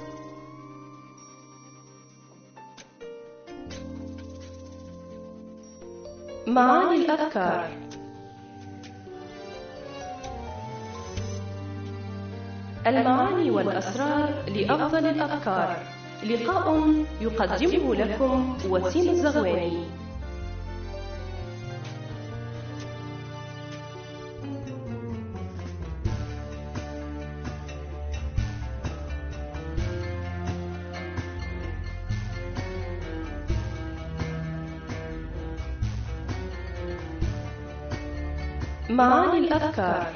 معاني الأذكار. المعاني والأسرار لأفضل الأذكار، لقاء يقدمه لكم وسيم الزغواني. معاني الأذكار.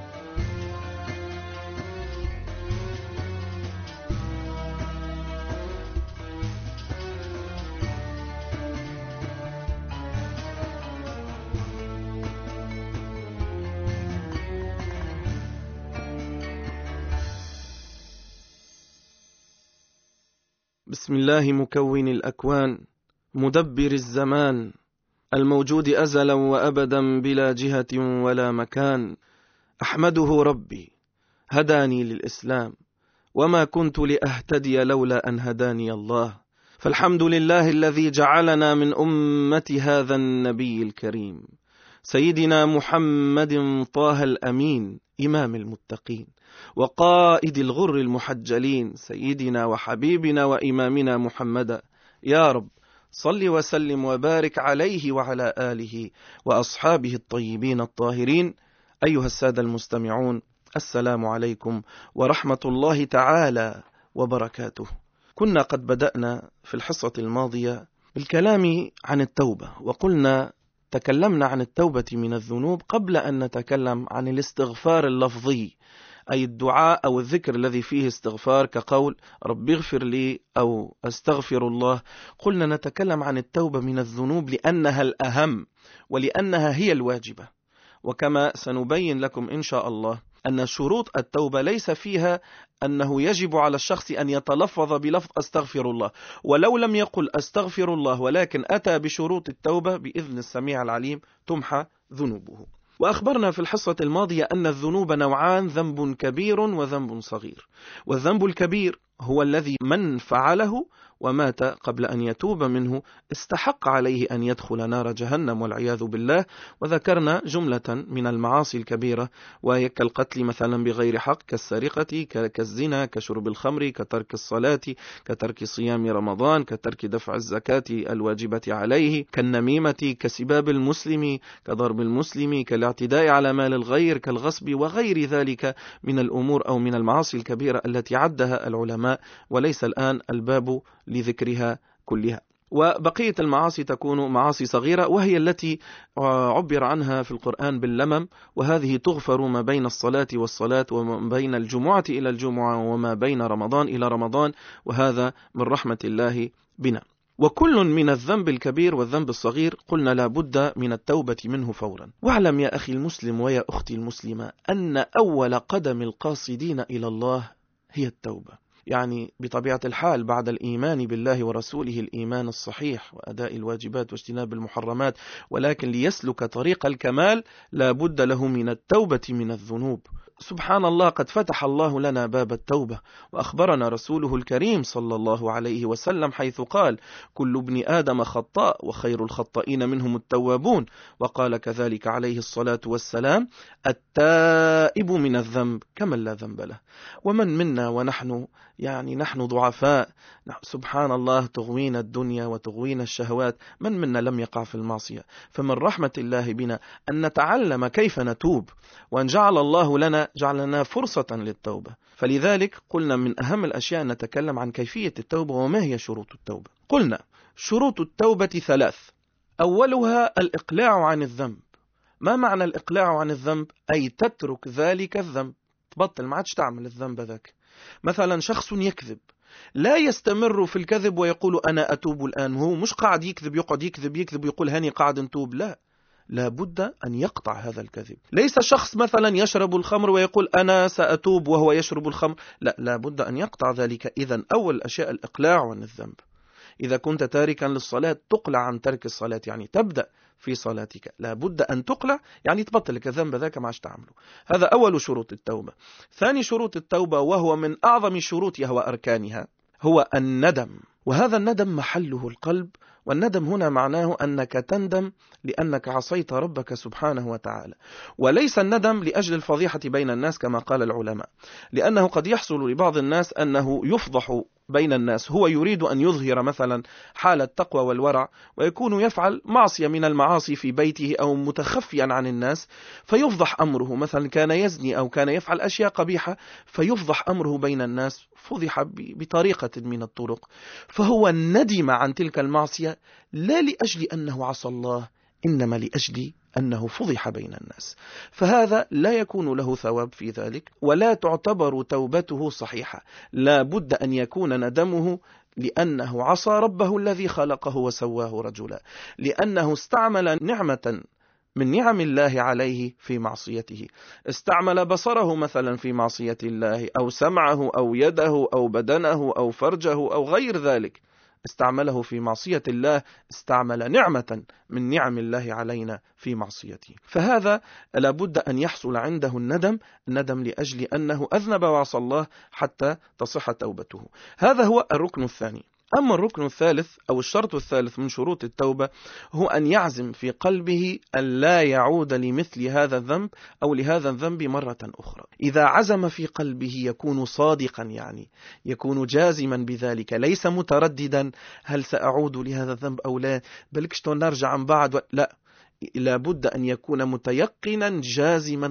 بسم الله مكون الأكوان، مدبر الزمان، الموجود أزلا وأبدا بلا جهة ولا مكان. أحمده ربي هداني للإسلام، وما كنت لأهتدي لولا أن هداني الله. فالحمد لله الذي جعلنا من أمة هذا النبي الكريم، سيدنا محمد طه الأمين، إمام المتقين وقائد الغر المحجلين، سيدنا وحبيبنا وإمامنا محمدا. يا رب صل وسلم وبارك عليه وعلى آله وأصحابه الطيبين الطاهرين. أيها السادة المستمعون، السلام عليكم ورحمة الله تعالى وبركاته. كنا قد بدأنا في الحصة الماضية بالكلام عن التوبة، وقلنا تكلمنا عن التوبة من الذنوب قبل أن نتكلم عن الاستغفار اللفظي، أي الدعاء أو الذكر الذي فيه استغفار، كقول رب اغفر لي أو أستغفر الله. قلنا نتكلم عن التوبة من الذنوب لأنها الأهم ولأنها هي الواجبة، وكما سنبين لكم إن شاء الله أن شروط التوبة ليس فيها أنه يجب على الشخص أن يتلفظ بلفظ أستغفر الله، ولو لم يقل أستغفر الله ولكن أتى بشروط التوبة بإذن السميع العليم تمحى ذنوبه. وأخبرنا في الحصة الماضية أن الذنوب نوعان، ذنب كبير وذنب صغير. والذنب الكبير هو الذي من فعله ومات قبل أن يتوب منه استحق عليه أن يدخل نار جهنم والعياذ بالله. وذكرنا جملة من المعاصي الكبيرة، وهي كالقتل مثلا بغير حق، كالسرقة، كالزنا، كشرب الخمر، كترك الصلاة، كترك صيام رمضان، كترك دفع الزكاة الواجبة عليه، كالنميمة، كسباب المسلم، كضرب المسلم، كالاعتداء على مال الغير، كالغصب وغير ذلك من الأمور أو من المعاصي الكبيرة التي عدها العلماء، وليس الآن الباب لذكرها كلها. وبقية المعاصي تكون معاصي صغيرة، وهي التي عبر عنها في القرآن باللمم، وهذه تغفر ما بين الصلاة والصلاة، وما بين الجمعة إلى الجمعة، وما بين رمضان إلى رمضان، وهذا من رحمة الله بنا. وكل من الذنب الكبير والذنب الصغير قلنا لا بد من التوبة منه فورا. واعلم يا أخي المسلم ويا أختي المسلمة أن أول قدم القاصدين إلى الله هي التوبة. يعني بطبيعة الحال بعد الإيمان بالله ورسوله الإيمان الصحيح وأداء الواجبات واجتناب المحرمات، ولكن ليسلك طريق الكمال لا بد له من التوبة من الذنوب. سبحان الله، قد فتح الله لنا باب التوبة، وأخبرنا رسوله الكريم صلى الله عليه وسلم حيث قال كل ابن آدم خطاء وخير الخطائين منهم التوابون. وقال كذلك عليه الصلاة والسلام التائب من الذنب كمن لا ذنب له. ومن منا ونحن نحن ضعفاء، سبحان الله، تغوينا الدنيا وتغوينا الشهوات، من منا لم يقع في المعصية؟ فمن رحمة الله بنا أن نتعلم كيف نتوب، وأن جعل لنا فرصة للتوبة. فلذلك قلنا من أهم الأشياء أن نتكلم عن كيفية التوبة وما هي شروط التوبة. قلنا شروط التوبة 3. أولها الإقلاع عن الذنب. ما معنى الإقلاع عن الذنب؟ أي تترك ذلك الذنب، تبطل، ما عادش تعمل الذنب ذاك. مثلا شخص يكذب، لا يستمر في الكذب ويقول أنا أتوب الآن، وهو مش قاعد يكذب، يقعد يكذب ويقول هاني قاعد نتوب، لا بد أن يقطع هذا الكذب. ليس شخص مثلا يشرب الخمر ويقول أنا سأتوب وهو يشرب الخمر، لا بد أن يقطع ذلك. إذن أول أشياء الإقلاع عن الذنب. إذا كنت تاركا للصلاة تقلع عن ترك الصلاة، يعني تبدأ في صلاتك لابد أن تقلع، يعني تبطل الذنب ذاك ما عادش تعمله. هذا أول شروط التوبة. ثاني شروط التوبة، وهو من أعظم شروطها وأركانها، هو الندم. وهذا الندم محله القلب، والندم هنا معناه أنك تندم لأنك عصيت ربك سبحانه وتعالى، وليس الندم لأجل الفضيحة بين الناس كما قال العلماء، لأنه قد يحصل لبعض الناس أنه يفضح بين الناس، هو يريد أن يظهر مثلا حال التقوى والورع، ويكون يفعل معصية من المعاصي في بيته أو متخفيا عن الناس، فيفضح أمره، مثلا كان يزني أو كان يفعل أشياء قبيحة فيفضح أمره بين الناس، فضح بطريقة من الطرق، فهو ندم عن تلك المعصية لا لأجل أنه عصى الله، إنما لأجل أنه فضح بين الناس، فهذا لا يكون له ثواب في ذلك، ولا تعتبر توبته صحيحة. لا بد أن يكون ندمه لأنه عصى ربه الذي خلقه وسواه رجلا، لأنه استعمل نعمة من نعم الله عليه في معصيته، استعمل بصره مثلا في معصية الله، أو سمعه أو يده أو بدنه أو فرجه أو غير ذلك، استعمله في معصية الله، استعمل نعمة من نعم الله علينا في معصيته، فهذا لابد أن يحصل عنده الندم لأجل أنه أذنب وعصى الله حتى تصح توبته. هذا هو الركن الثاني. أما الركن الثالث أو الشرط الثالث من شروط التوبة هو أن يعزم في قلبه أن لا يعود لمثل هذا الذنب أو لهذا الذنب مرة أخرى. إذا عزم في قلبه يكون صادقا، يعني يكون جازما بذلك، ليس مترددا هل سأعود لهذا الذنب أو لا، بلكش نرجع عن بعد، لا، لابد أن يكون متيقنا جازما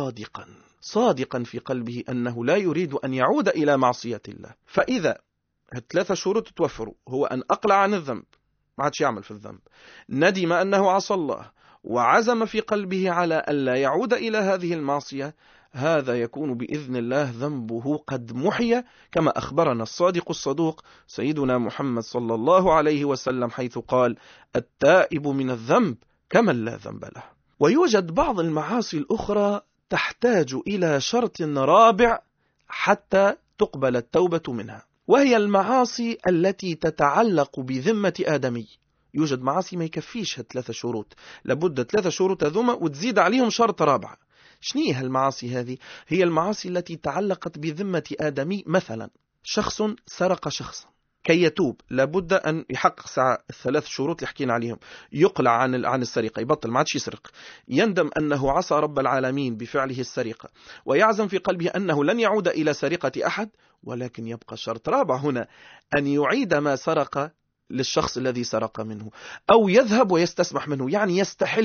صادقا في قلبه أنه لا يريد أن يعود إلى معصية الله. فإذا الثلاثة شروط توفروا، هو أن أقلع عن الذنب، ما عادش يعمل في الذنب، ندم أنه عصى الله، وعزم في قلبه على ألا يعود إلى هذه المعصية، هذا يكون بإذن الله ذنبه قد محي، كما أخبرنا الصادق الصدوق سيدنا محمد صلى الله عليه وسلم حيث قال: التائب من الذنب كمن لا ذنب له. ويوجد بعض المعاصي الأخرى تحتاج إلى شرط رابع حتى تقبل التوبة منها، وهي المعاصي التي تتعلق بذمة آدمي. يوجد معاصي ما يكفيش ثلاثة شروط، لابد ثلاثة شروط هذوما وتزيد عليهم شرط رابع. شنيها المعاصي هذه؟ هي المعاصي التي تعلقت بذمة آدمي. مثلا شخص سرق شخصا، كي يتوب لابد أن يحقق الثلاث شروط اللي حكينا عليهم، يقلع عن السرقة، يبطل ما عادش يسرق، يندم أنه عصى رب العالمين بفعله السرقة، ويعزم في قلبه أنه لن يعود إلى سرقة أحد، ولكن يبقى شرط رابع هنا، أن يعيد ما سرق للشخص الذي سرق منه، أو يذهب ويستسمح منه، يعني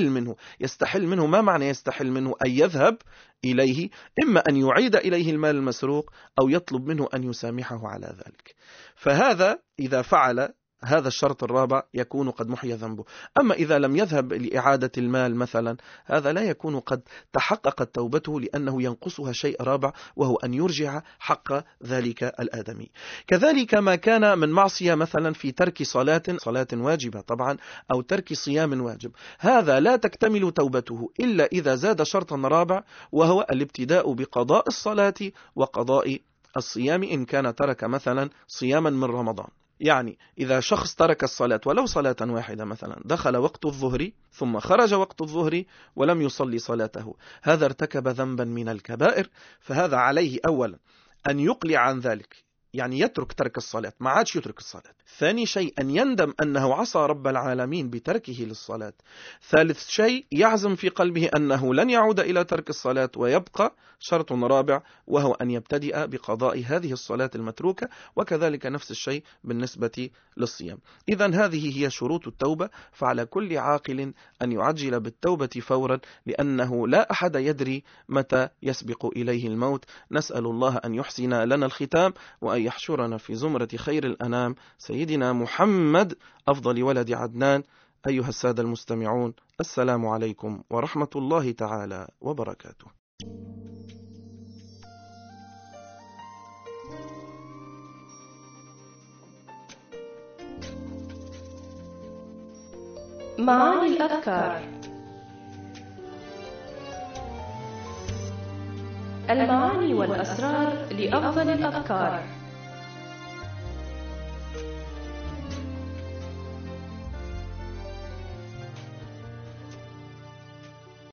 يستحل منه. ما معنى يستحل منه؟ أن يذهب إليه، إما أن يعيد إليه المال المسروق أو يطلب منه أن يسامحه على ذلك. فهذا إذا فعل هذا الشرط الرابع يكون قد محي ذنبه. أما إذا لم يذهب لإعادة المال مثلا، هذا لا يكون قد تحققت توبته، لأنه ينقصها شيء رابع، وهو أن يرجع حق ذلك الآدمي. كذلك ما كان من معصية مثلا في ترك صلاة واجبة طبعا، أو ترك صيام واجب، هذا لا تكتمل توبته إلا إذا زاد شرطا رابع، وهو الابتداء بقضاء الصلاة وقضاء الصيام إن كان ترك مثلا صياما من رمضان. يعني إذا شخص ترك الصلاة ولو صلاة واحدة، مثلا دخل وقت الظهر ثم خرج وقت الظهر ولم يصلي صلاته، هذا ارتكب ذنبا من الكبائر، فهذا عليه أولا أن يقلع عن ذلك، يعني يترك ترك الصلاة، ما عادش يترك الصلاة. ثاني شيء أن يندم أنه عصى رب العالمين بتركه للصلاة. ثالث شيء يعزم في قلبه أنه لن يعود إلى ترك الصلاة، ويبقى شرط رابع، وهو أن يبتدئ بقضاء هذه الصلاة المتروكة، وكذلك نفس الشيء بالنسبة للصيام. إذن هذه هي شروط التوبة، فعلى كل عاقل أن يعجل بالتوبة فورا، لأنه لا أحد يدري متى يسبق إليه الموت. نسأل الله أن يحسن لنا الختام، وأن يحشرنا في زمرة خير الأنام سيدنا محمد أفضل ولد عدنان. أيها السادة المستمعون، السلام عليكم ورحمة الله تعالى وبركاته. معاني الأذكار. المعاني والأسرار لأفضل الأذكار.